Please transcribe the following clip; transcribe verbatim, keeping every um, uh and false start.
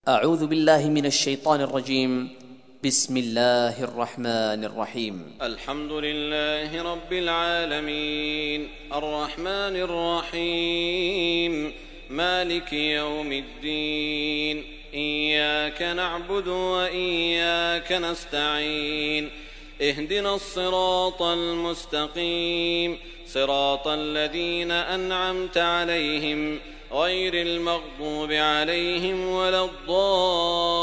أعوذ بالله من الشيطان الرجيم. بسم الله الرحمن الرحيم. الحمد لله رب العالمين الرحمن الرحيم مالك يوم الدين إياك نعبد وإياك نستعين اهدنا الصراط المستقيم صراط الذين أنعمت عليهم غير المغضوب عليهم ولا الضالين